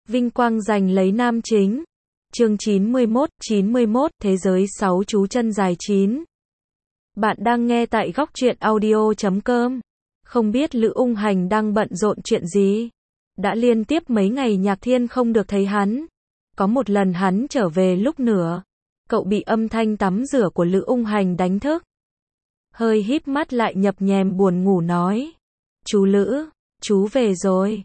Vinh quang giành lấy nam chính. Chương 91, Thế giới 6 chú chân dài 9. Bạn đang nghe tại góc truyện audio.com. Không biết Lữ Ung Hành đang bận rộn chuyện gì? Đã liên tiếp mấy ngày Nhạc Thiên không được thấy hắn. Có một lần hắn trở về lúc nửa, cậu bị âm thanh tắm rửa của Lữ Ung Hành đánh thức. Hơi híp mắt lại nhập nhèm buồn ngủ nói. Chú Lữ, chú về rồi.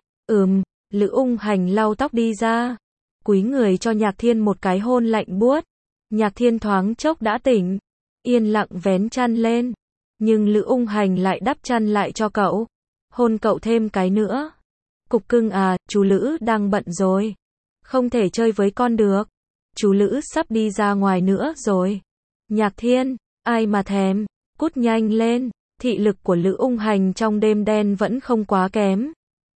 Lữ Ung Hành lau tóc đi ra, cúi người cho Nhạc Thiên một cái hôn lạnh buốt. Nhạc Thiên thoáng chốc đã tỉnh, yên lặng vén chăn lên, nhưng Lữ Ung Hành lại đắp chăn lại cho cậu, hôn cậu thêm cái nữa. Cục cưng à, chú Lữ đang bận rồi, không thể chơi với con được. Chú Lữ sắp đi ra ngoài nữa rồi. Nhạc Thiên, ai mà thèm, cút nhanh lên. Thị lực của Lữ Ung Hành trong đêm đen vẫn không quá kém.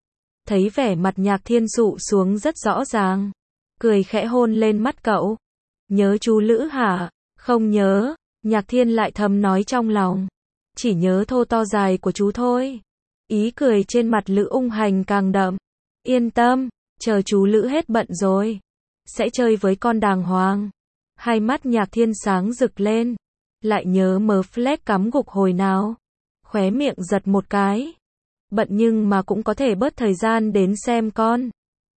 Thấy vẻ mặt Nhạc Thiên dụ xuống rất rõ ràng, cười khẽ hôn lên mắt cậu. Nhớ chú Lữ hả? Không nhớ. Nhạc Thiên lại thầm nói trong lòng, chỉ nhớ thô to dài của chú thôi. Ý cười trên mặt Lữ Ung Hành càng đậm. Yên tâm, chờ chú Lữ hết bận rồi, sẽ chơi với con đàng hoàng. Hai mắt Nhạc Thiên sáng rực lên, lại nhớ mớ flex cắm gục hồi nào. Khóe miệng giật một cái. Bận nhưng mà cũng có thể bớt thời gian đến xem con.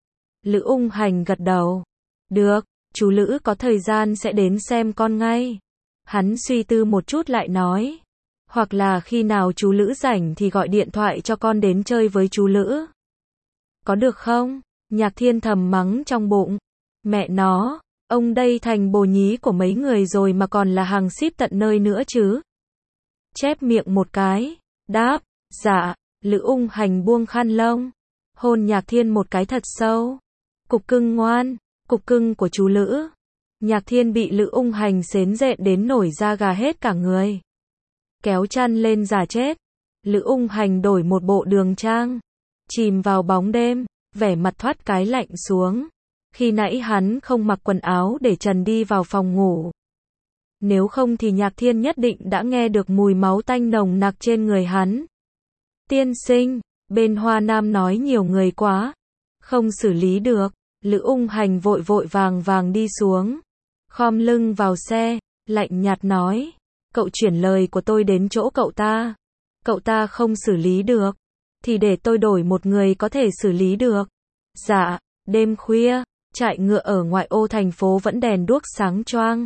Lữ Ung Hành gật đầu. Được, chú Lữ có thời gian sẽ đến xem con ngay. Hắn suy tư một chút lại nói. Hoặc là khi nào chú Lữ rảnh thì gọi điện thoại cho con đến chơi với chú Lữ. Có được không? Nhạc Thiên thầm mắng trong bụng. Mẹ nó, ông đây thành bồ nhí của mấy người rồi mà còn là hàng ship tận nơi nữa chứ. Chép miệng một cái, đáp, dạ. Lữ Ung Hành buông khăn lông, hôn Nhạc Thiên một cái thật sâu. Cục cưng ngoan, cục cưng của chú Lữ. Nhạc Thiên bị Lữ Ung Hành xến rện đến nổi da gà hết cả người. Kéo chăn lên giả chết. Lữ Ung Hành đổi một bộ đường trang, chìm vào bóng đêm, vẻ mặt thoát cái lạnh xuống. Khi nãy hắn không mặc quần áo để trần đi vào phòng ngủ. Nếu không thì Nhạc Thiên nhất định đã nghe được mùi máu tanh nồng nặc trên người hắn. Tiên sinh, bên Hoa Nam nói nhiều người quá, không xử lý được. Lữ Ung Hành vội vội vàng đi xuống, khom lưng vào xe, lạnh nhạt nói, cậu chuyển lời của tôi đến chỗ cậu ta không xử lý được, thì để tôi đổi một người có thể xử lý được. Dạ. Đêm khuya, trại ngựa ở ngoại ô thành phố vẫn đèn đuốc sáng choang.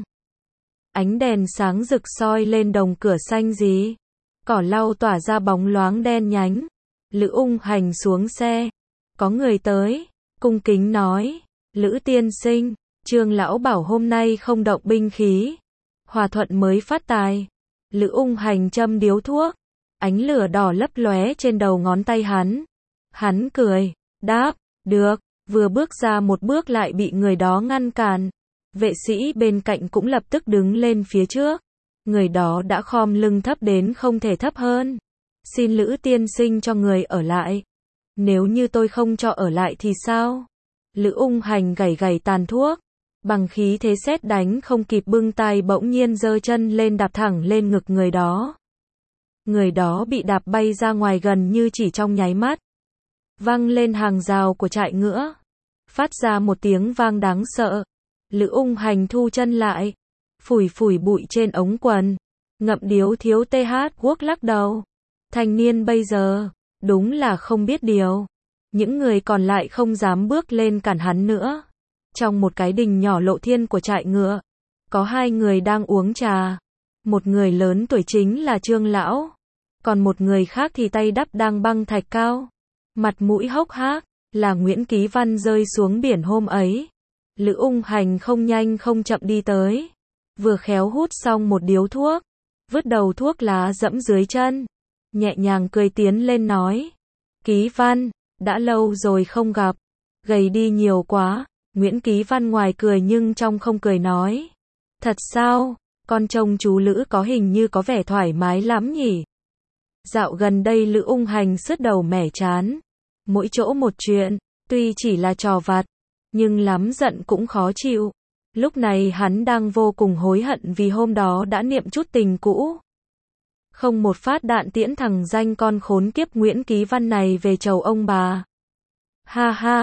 Ánh đèn sáng rực soi lên đồng cửa xanh gì. Cỏ lau tỏa ra bóng loáng đen nhánh. Lữ Ung Hành xuống xe. Có người tới, cung kính nói, Lữ tiên sinh, Trương lão bảo hôm nay không động binh khí. Hòa thuận mới phát tài. Lữ Ung Hành châm điếu thuốc, ánh lửa đỏ lấp lóe trên đầu ngón tay hắn. Hắn cười, đáp, được, vừa bước ra một bước lại bị người đó ngăn cản. Vệ sĩ bên cạnh cũng lập tức đứng lên phía trước. Người đó đã khom lưng thấp đến không thể thấp hơn. Xin Lữ tiên sinh cho người ở lại. Nếu như tôi không cho ở lại thì sao? Lữ Ung Hành gảy tàn thuốc, bằng khí thế sét đánh không kịp bưng tay bỗng nhiên giơ chân lên đạp thẳng lên ngực người đó. Người đó bị đạp bay ra ngoài gần như chỉ trong nháy mắt. Văng lên hàng rào của trại ngựa, phát ra một tiếng vang đáng sợ. Lữ Ung Hành thu chân lại, phủi bụi trên ống quần, ngậm điếu thiếu th quốc lắc đầu. Thanh niên bây giờ, đúng là không biết điều. Những người còn lại không dám bước lên cản hắn nữa. Trong một cái đình nhỏ lộ thiên của trại ngựa, có hai người đang uống trà. Một người lớn tuổi chính là Trương lão, còn một người khác thì tay đắp đang băng thạch cao, mặt mũi hốc hác, là Nguyễn Ký Văn rơi xuống biển hôm ấy. Lữ Ung Hành không nhanh không chậm đi tới, vừa khéo hút xong một điếu thuốc, vứt đầu thuốc lá dẫm dưới chân, nhẹ nhàng cười tiến lên nói, Ký Văn, đã lâu rồi không gặp, gầy đi nhiều quá. Nguyễn Ký Văn ngoài cười nhưng trong không cười nói, thật sao, con trông chú Lữ có hình như có vẻ thoải mái lắm nhỉ. Dạo gần đây Lữ Ung Hành sứt đầu mẻ chán, mỗi chỗ một chuyện, tuy chỉ là trò vặt, nhưng lắm giận cũng khó chịu. Lúc này hắn đang vô cùng hối hận vì hôm đó đã niệm chút tình cũ. Không một phát đạn tiễn thằng danh con khốn kiếp Nguyễn Ký Văn này về chầu ông bà. Ha ha,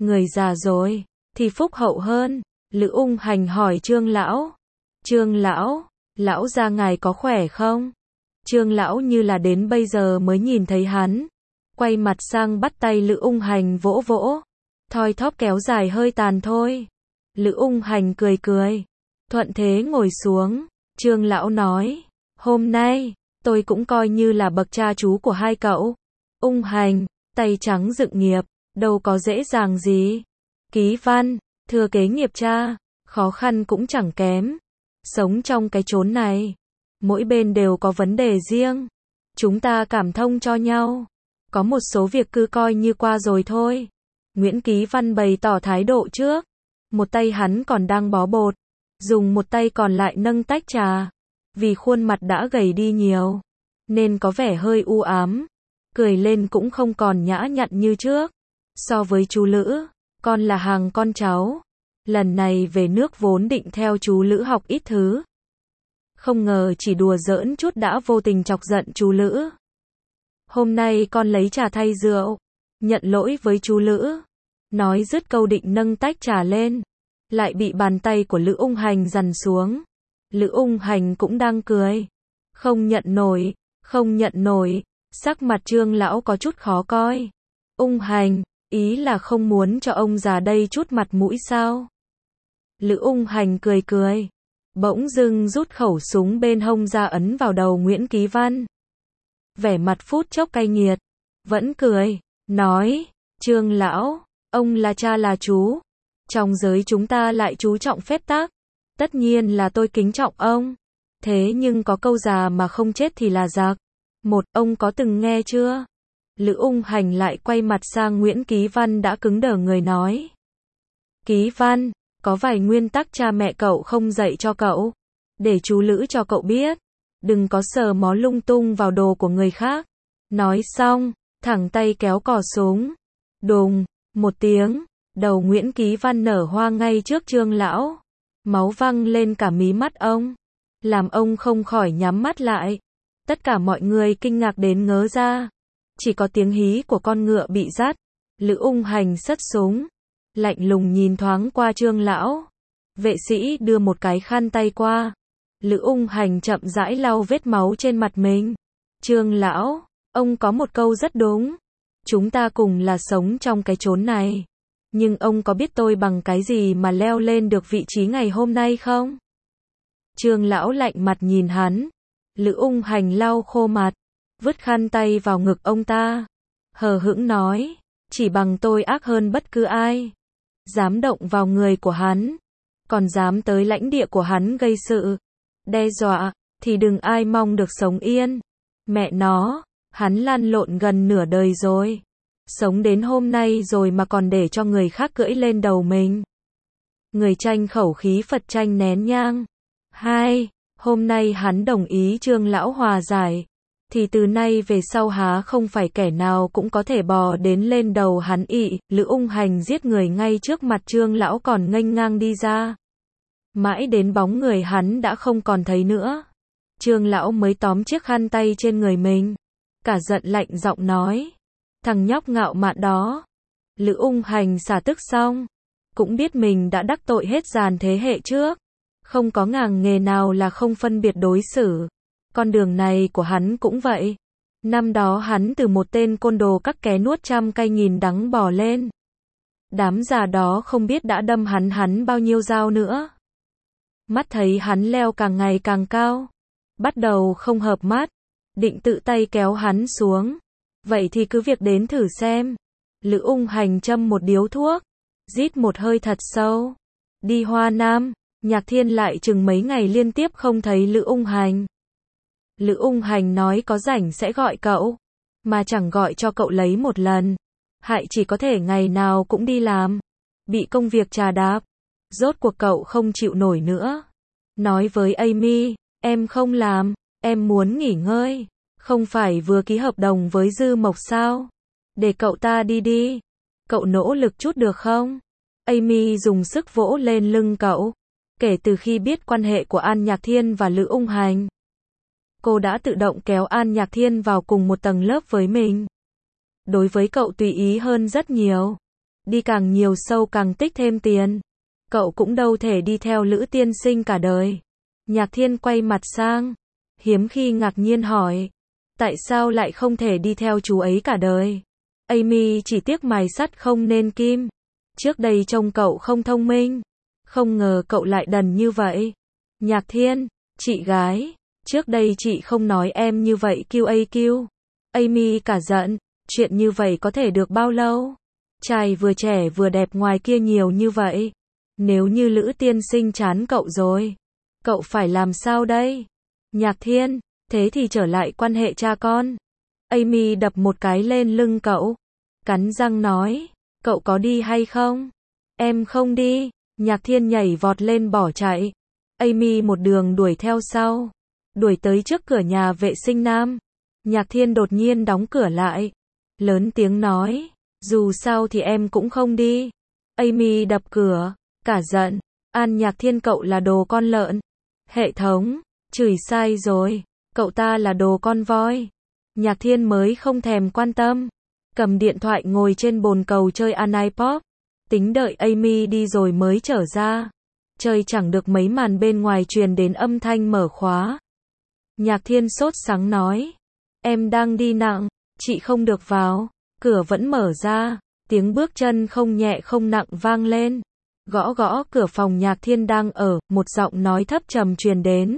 Người già rồi, thì phúc hậu hơn. Lữ Ung Hành hỏi Trương lão. Trương lão, lão gia ngài có khỏe không? Trương lão như là đến bây giờ mới nhìn thấy hắn. Quay mặt sang bắt tay Lữ Ung Hành vỗ vỗ. Thoi thóp kéo dài hơi tàn thôi. Lữ Ung Hành cười cười. Thuận thế ngồi xuống. Trương lão nói. Hôm nay, tôi cũng coi như là bậc cha chú của hai cậu. Ung Hành, tay trắng dựng nghiệp, đâu có dễ dàng gì. Ký văn, thừa kế nghiệp cha, khó khăn cũng chẳng kém. Sống trong cái chốn này, mỗi bên đều có vấn đề riêng. Chúng ta cảm thông cho nhau. Có một số việc cứ coi như qua rồi thôi. Nguyễn Ký Văn bày tỏ thái độ trước. Một tay hắn còn đang bó bột, dùng một tay còn lại nâng tách trà. Vì khuôn mặt đã gầy đi nhiều, nên có vẻ hơi u ám. Cười lên cũng không còn nhã nhặn như trước. So với chú Lữ, con là hàng con cháu. Lần này về nước vốn định theo chú Lữ học ít thứ. Không ngờ chỉ đùa giỡn chút đã vô tình chọc giận chú Lữ. Hôm nay con lấy trà thay rượu, nhận lỗi với chú Lữ. Nói dứt câu định nâng tách trà lên, lại bị bàn tay của Lữ Ung Hành giằng xuống. Lữ Ung Hành cũng đang cười. Không nhận nổi, không nhận nổi. Sắc mặt Trương lão có chút khó coi. Ung Hành, ý là không muốn cho ông già đây chút mặt mũi sao? Lữ Ung Hành cười cười. Bỗng dưng rút khẩu súng bên hông ra ấn vào đầu Nguyễn Ký Văn. Vẻ mặt phút chốc cay nghiệt. Vẫn cười, nói, Trương lão, ông là cha là chú. Trong giới chúng ta lại chú trọng phép tắc. Tất nhiên là tôi kính trọng ông. Thế nhưng có câu già mà không chết thì là giặc. Một, ông có từng nghe chưa? Lữ Ung Hành lại quay mặt sang Nguyễn Ký Văn đã cứng đờ người nói. Ký Văn, có vài nguyên tắc cha mẹ cậu không dạy cho cậu. Để chú Lữ cho cậu biết. Đừng có sờ mó lung tung vào đồ của người khác. Nói xong, thẳng tay kéo cò súng. Đùng, một tiếng, đầu Nguyễn Ký Văn nở hoa ngay trước Trương lão. Máu văng lên cả mí mắt ông. Làm ông không khỏi nhắm mắt lại. Tất cả mọi người kinh ngạc đến ngớ ra. Chỉ có tiếng hí của con ngựa bị dắt. Lữ Ung Hành xất súng. Lạnh lùng nhìn thoáng qua Trương lão. Vệ sĩ đưa một cái khăn tay qua. Lữ Ung Hành chậm rãi lau vết máu trên mặt mình. Trương lão, ông có một câu rất đúng. Chúng ta cùng là sống trong cái chốn này. Nhưng ông có biết tôi bằng cái gì mà leo lên được vị trí ngày hôm nay không? Trương lão lạnh mặt nhìn hắn. Lữ Ung Hành lau khô mặt, vứt khăn tay vào ngực ông ta. Hờ hững nói, chỉ bằng tôi ác hơn bất cứ ai. Dám động vào người của hắn, còn dám tới lãnh địa của hắn gây sự, đe dọa, thì đừng ai mong được sống yên. Mẹ nó, hắn lăn lộn gần nửa đời rồi. Sống đến hôm nay rồi mà còn để cho người khác cưỡi lên đầu mình. Người tranh khẩu khí Phật tranh nén nhang. Hai, hôm nay hắn đồng ý Trương lão hòa giải. Thì từ nay về sau há không phải kẻ nào cũng có thể bò đến lên đầu hắn ị. Lữ Ung Hành giết người ngay trước mặt Trương lão còn nghênh ngang đi ra. Mãi đến bóng người hắn đã không còn thấy nữa. Trương lão mới tóm chiếc khăn tay trên người mình. Cả giận lạnh giọng nói. Thằng nhóc ngạo mạn đó. Lữ Ung Hành xả tức xong. Cũng biết mình đã đắc tội hết dàn thế hệ trước. Không có ngàng nghề nào là không phân biệt đối xử. Con đường này của hắn cũng vậy. Năm đó hắn từ một tên côn đồ cắt ké nuốt trăm cay nghìn đắng bò lên. Đám già đó không biết đã đâm hắn bao nhiêu dao nữa. Mắt thấy hắn leo càng ngày càng cao. Bắt đầu không hợp mắt. Định tự tay kéo hắn xuống. Vậy thì cứ việc đến thử xem. Lữ Ung Hành châm một điếu thuốc. Rít một hơi thật sâu. Đi Hoa Nam, Nhạc Thiên lại chừng mấy ngày liên tiếp không thấy Lữ Ung Hành. Lữ Ung Hành nói có rảnh sẽ gọi cậu. Mà chẳng gọi cho cậu lấy một lần. Hại chỉ có thể ngày nào cũng đi làm. Bị công việc chà đạp. Rốt cuộc cậu không chịu nổi nữa. Nói với Amy, em không làm, em muốn nghỉ ngơi. Không phải vừa ký hợp đồng với Dư Mộc sao? Để cậu ta đi đi. Cậu nỗ lực chút được không? Amy dùng sức vỗ lên lưng cậu. Kể từ khi biết quan hệ của An Nhạc Thiên và Lữ Ung Hành, cô đã tự động kéo An Nhạc Thiên vào cùng một tầng lớp với mình. Đối với cậu tùy ý hơn rất nhiều. đi càng nhiều sâu càng tích thêm tiền. Cậu cũng đâu thể đi theo Lữ tiên sinh cả đời. Nhạc Thiên quay mặt sang, hiếm khi ngạc nhiên hỏi, tại sao lại không thể đi theo chú ấy cả đời? Amy chỉ tiếc mài sắt không nên kim. Trước đây trông cậu không thông minh, không ngờ cậu lại đần như vậy. Nhạc Thiên, chị gái, trước đây chị không nói em như vậy QAQ. Amy cả giận, chuyện như vậy có thể được bao lâu? Trai vừa trẻ vừa đẹp ngoài kia nhiều như vậy. Nếu như Lữ tiên sinh chán cậu rồi, cậu phải làm sao đây? Nhạc Thiên, thế thì trở lại quan hệ cha con. Amy đập một cái lên lưng cậu, cắn răng nói, cậu có đi hay không? Em không đi. Nhạc Thiên nhảy vọt lên bỏ chạy. Amy một đường đuổi theo sau, đuổi tới trước cửa nhà vệ sinh nam. Nhạc Thiên đột nhiên đóng cửa lại, lớn tiếng nói, dù sao thì em cũng không đi. Amy đập cửa, cả giận, An Nhạc Thiên cậu là đồ con lợn. Hệ thống, chửi sai rồi, cậu ta là đồ con voi. Nhạc Thiên mới không thèm quan tâm, cầm điện thoại ngồi trên bồn cầu chơi iPop, tính đợi Amy đi rồi mới trở ra. Chơi chẳng được mấy màn bên ngoài truyền đến âm thanh mở khóa. Nhạc Thiên sốt sắng nói, em đang đi nặng, chị không được vào. Cửa vẫn mở ra, tiếng bước chân không nhẹ không nặng vang lên. Gõ gõ cửa phòng Nhạc Thiên đang ở, một giọng nói thấp trầm truyền đến.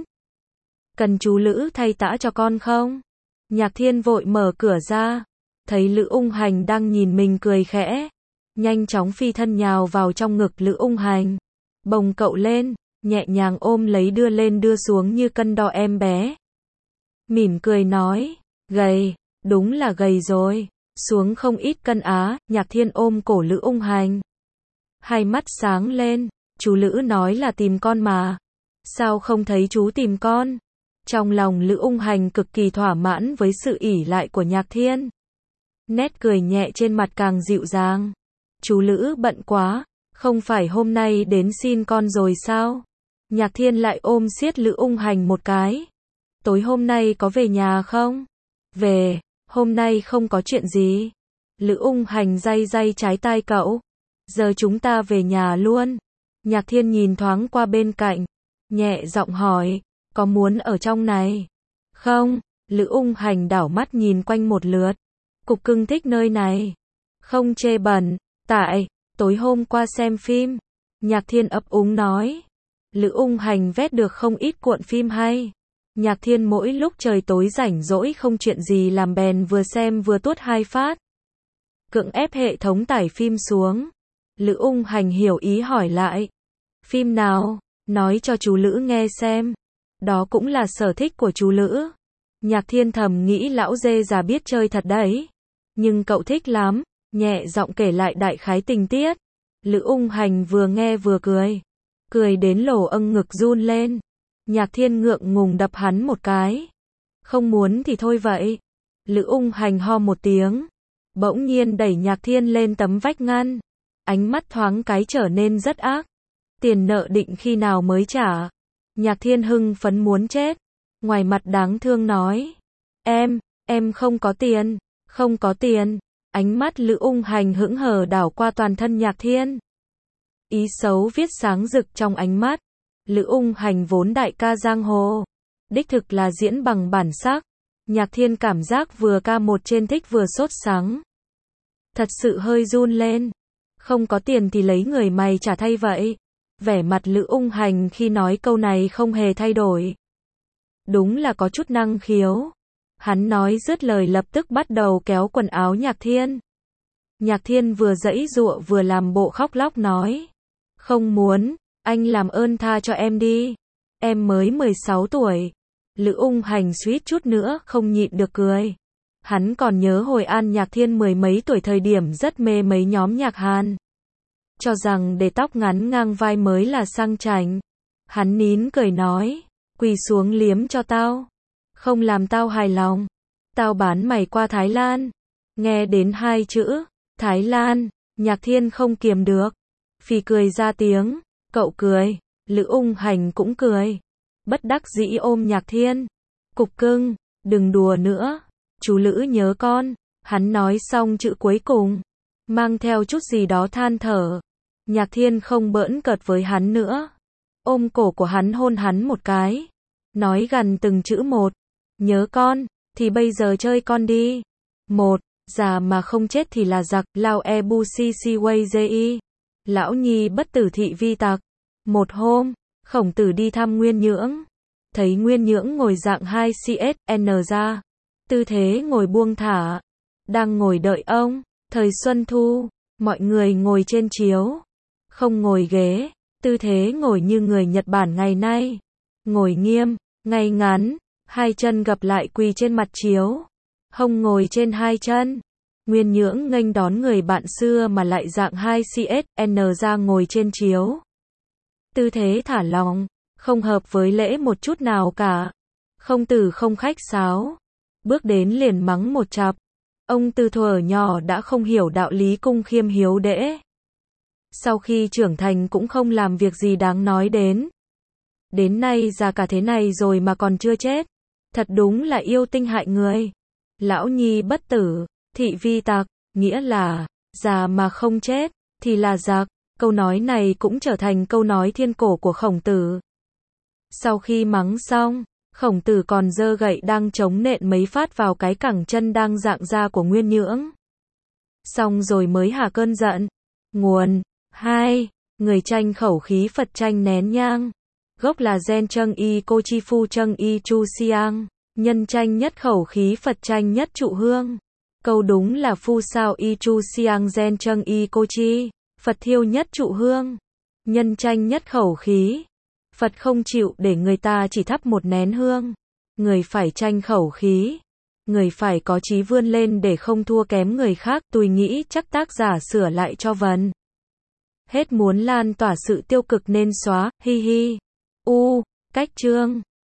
Cần chú Lữ thay tã cho con không? Nhạc Thiên vội mở cửa ra, thấy Lữ Ung Hành đang nhìn mình cười khẽ. Nhanh chóng phi thân nhào vào trong ngực Lữ Ung Hành, bồng cậu lên, nhẹ nhàng ôm lấy đưa lên đưa xuống như cân đo em bé. Mỉm cười nói, gầy, đúng là gầy rồi, xuống không ít cân á. Nhạc Thiên ôm cổ Lữ Ung Hành, hai mắt sáng lên, chú Lữ nói là tìm con mà, sao không thấy chú tìm con? Trong lòng Lữ Ung Hành cực kỳ thỏa mãn với sự ỷ lại của Nhạc Thiên. Nét cười nhẹ trên mặt càng dịu dàng. Chú Lữ bận quá, không phải hôm nay đến xin con rồi sao? Nhạc Thiên lại ôm siết Lữ Ung Hành một cái. Tối hôm nay có về nhà không? Về, hôm nay không có chuyện gì. Lữ Ung Hành day day trái tai cậu. Giờ chúng ta về nhà luôn. Nhạc Thiên nhìn thoáng qua bên cạnh, nhẹ giọng hỏi, có muốn ở trong này? Không. Lữ Ung Hành đảo mắt nhìn quanh một lượt. Cục cưng thích nơi này. Không chê bẩn. Tại, tối hôm qua xem phim. Nhạc Thiên ấp úng nói. Lữ Ung Hành vét được không ít cuộn phim hay. Nhạc Thiên mỗi lúc trời tối rảnh rỗi không chuyện gì làm bèn vừa xem vừa tuốt hai phát. Cưỡng ép hệ thống tải phim xuống. Lữ Ung Hành hiểu ý hỏi lại. Phim nào? Nói cho chú Lữ nghe xem. Đó cũng là sở thích của chú Lữ. Nhạc Thiên thầm nghĩ lão dê già biết chơi thật đấy. Nhưng cậu thích lắm. Nhẹ giọng kể lại đại khái tình tiết. Lữ Ung Hành vừa nghe vừa cười. Cười đến lỗ âng ngực run lên. Nhạc Thiên ngượng ngùng đập hắn một cái. Không muốn thì thôi vậy. Lữ Ung Hành ho một tiếng. Bỗng nhiên đẩy Nhạc Thiên lên tấm vách ngăn. Ánh mắt thoáng cái trở nên rất ác. Tiền nợ định khi nào mới trả? Nhạc Thiên hưng phấn muốn chết. Ngoài mặt đáng thương nói. Em không có tiền. Không có tiền. Ánh mắt Lữ Ung Hành hững hờ đảo qua toàn thân Nhạc Thiên. Ý xấu viết sáng rực trong ánh mắt. Lữ Ung Hành vốn đại ca giang hồ. Đích thực là diễn bằng bản sắc. Nhạc Thiên cảm giác vừa ca một trên thích vừa sốt sắng. Thật sự hơi run lên. Không có tiền thì lấy người mày trả thay vậy. Vẻ mặt Lữ Ung Hành khi nói câu này không hề thay đổi. Đúng là có chút năng khiếu. Hắn nói dứt lời lập tức bắt đầu kéo quần áo Nhạc Thiên. Nhạc Thiên vừa giãy giụa vừa làm bộ khóc lóc nói. Không muốn, anh làm ơn tha cho em đi. Em mới 16 tuổi. Lữ Ung Hành suýt chút nữa không nhịn được cười. Hắn còn nhớ hồi An Nhạc Thiên mười mấy tuổi thời điểm rất mê mấy nhóm nhạc Hàn. Cho rằng để tóc ngắn ngang vai mới là sang chảnh. Hắn nín cười nói. Quỳ xuống liếm cho tao. Không làm tao hài lòng. Tao bán mày qua Thái Lan. Nghe đến hai chữ Thái Lan, Nhạc Thiên không kiềm được. Phì cười ra tiếng. Cậu cười. Lữ Ung Hành cũng cười. Bất đắc dĩ ôm Nhạc Thiên. Cục cưng, đừng đùa nữa. Chú Lữ nhớ con. Hắn nói xong chữ cuối cùng. mang theo chút gì đó than thở. Nhạc Thiên không bỡn cợt với hắn nữa. Ôm cổ của hắn hôn hắn một cái. Nói gần từng chữ một. Nhớ con, thì bây giờ chơi con đi. Một, già mà không chết thì là giặc, lao e bu si si way ji. Lão nhi bất tử thị vi tặc. Một hôm, Khổng Tử đi thăm Nguyên Nhưỡng. Thấy Nguyên Nhưỡng ngồi dạng 2CSN ra. Tư thế ngồi buông thả. Đang ngồi đợi ông. Thời Xuân Thu, mọi người ngồi trên chiếu. Không ngồi ghế. Tư thế ngồi như người Nhật Bản ngày nay. Ngồi nghiêm, ngay ngắn. Hai chân gập lại quỳ trên mặt chiếu. Hông ngồi trên hai chân. Nguyên Nhưỡng nghênh đón người bạn xưa mà lại dạng 2CSN ra ngồi trên chiếu. Tư thế thả lỏng, không hợp với lễ một chút nào cả. Khổng Tử không khách sáo. Bước đến liền mắng một chặp. Ông từ thuở nhỏ đã không hiểu đạo lý cung khiêm hiếu đễ. Sau khi trưởng thành cũng không làm việc gì đáng nói đến. Đến nay già cả thế này rồi mà còn chưa chết. Thật đúng là yêu tinh hại người. Lão nhi bất tử, thị vi tặc, nghĩa là, già mà không chết, thì là giặc. Câu nói này cũng trở thành câu nói thiên cổ của Khổng Tử. Sau khi mắng xong, Khổng Tử còn giơ gậy đang chống nện mấy phát vào cái cẳng chân đang rạng ra của Nguyên Nhưỡng. Xong rồi mới hạ cơn giận. Nguồn 2. Người tranh khẩu khí Phật tranh nén nhang. Gốc là Gen Trâng Y Cô Chi Phu Trâng Y Chu Siang. Nhân tranh nhất khẩu khí Phật tranh nhất trụ hương. Câu đúng là Phu Sao Y Chu Siang Gen Trâng Y Cô Chi. Phật thiêu nhất trụ hương. Nhân tranh nhất khẩu khí. Phật không chịu để người ta chỉ thắp một nén hương. Người phải tranh khẩu khí. Người phải có chí vươn lên để không thua kém người khác. Tôi nghĩ chắc tác giả sửa lại cho vần. Hết muốn lan tỏa sự tiêu cực nên xóa, hi hi. Cách chương.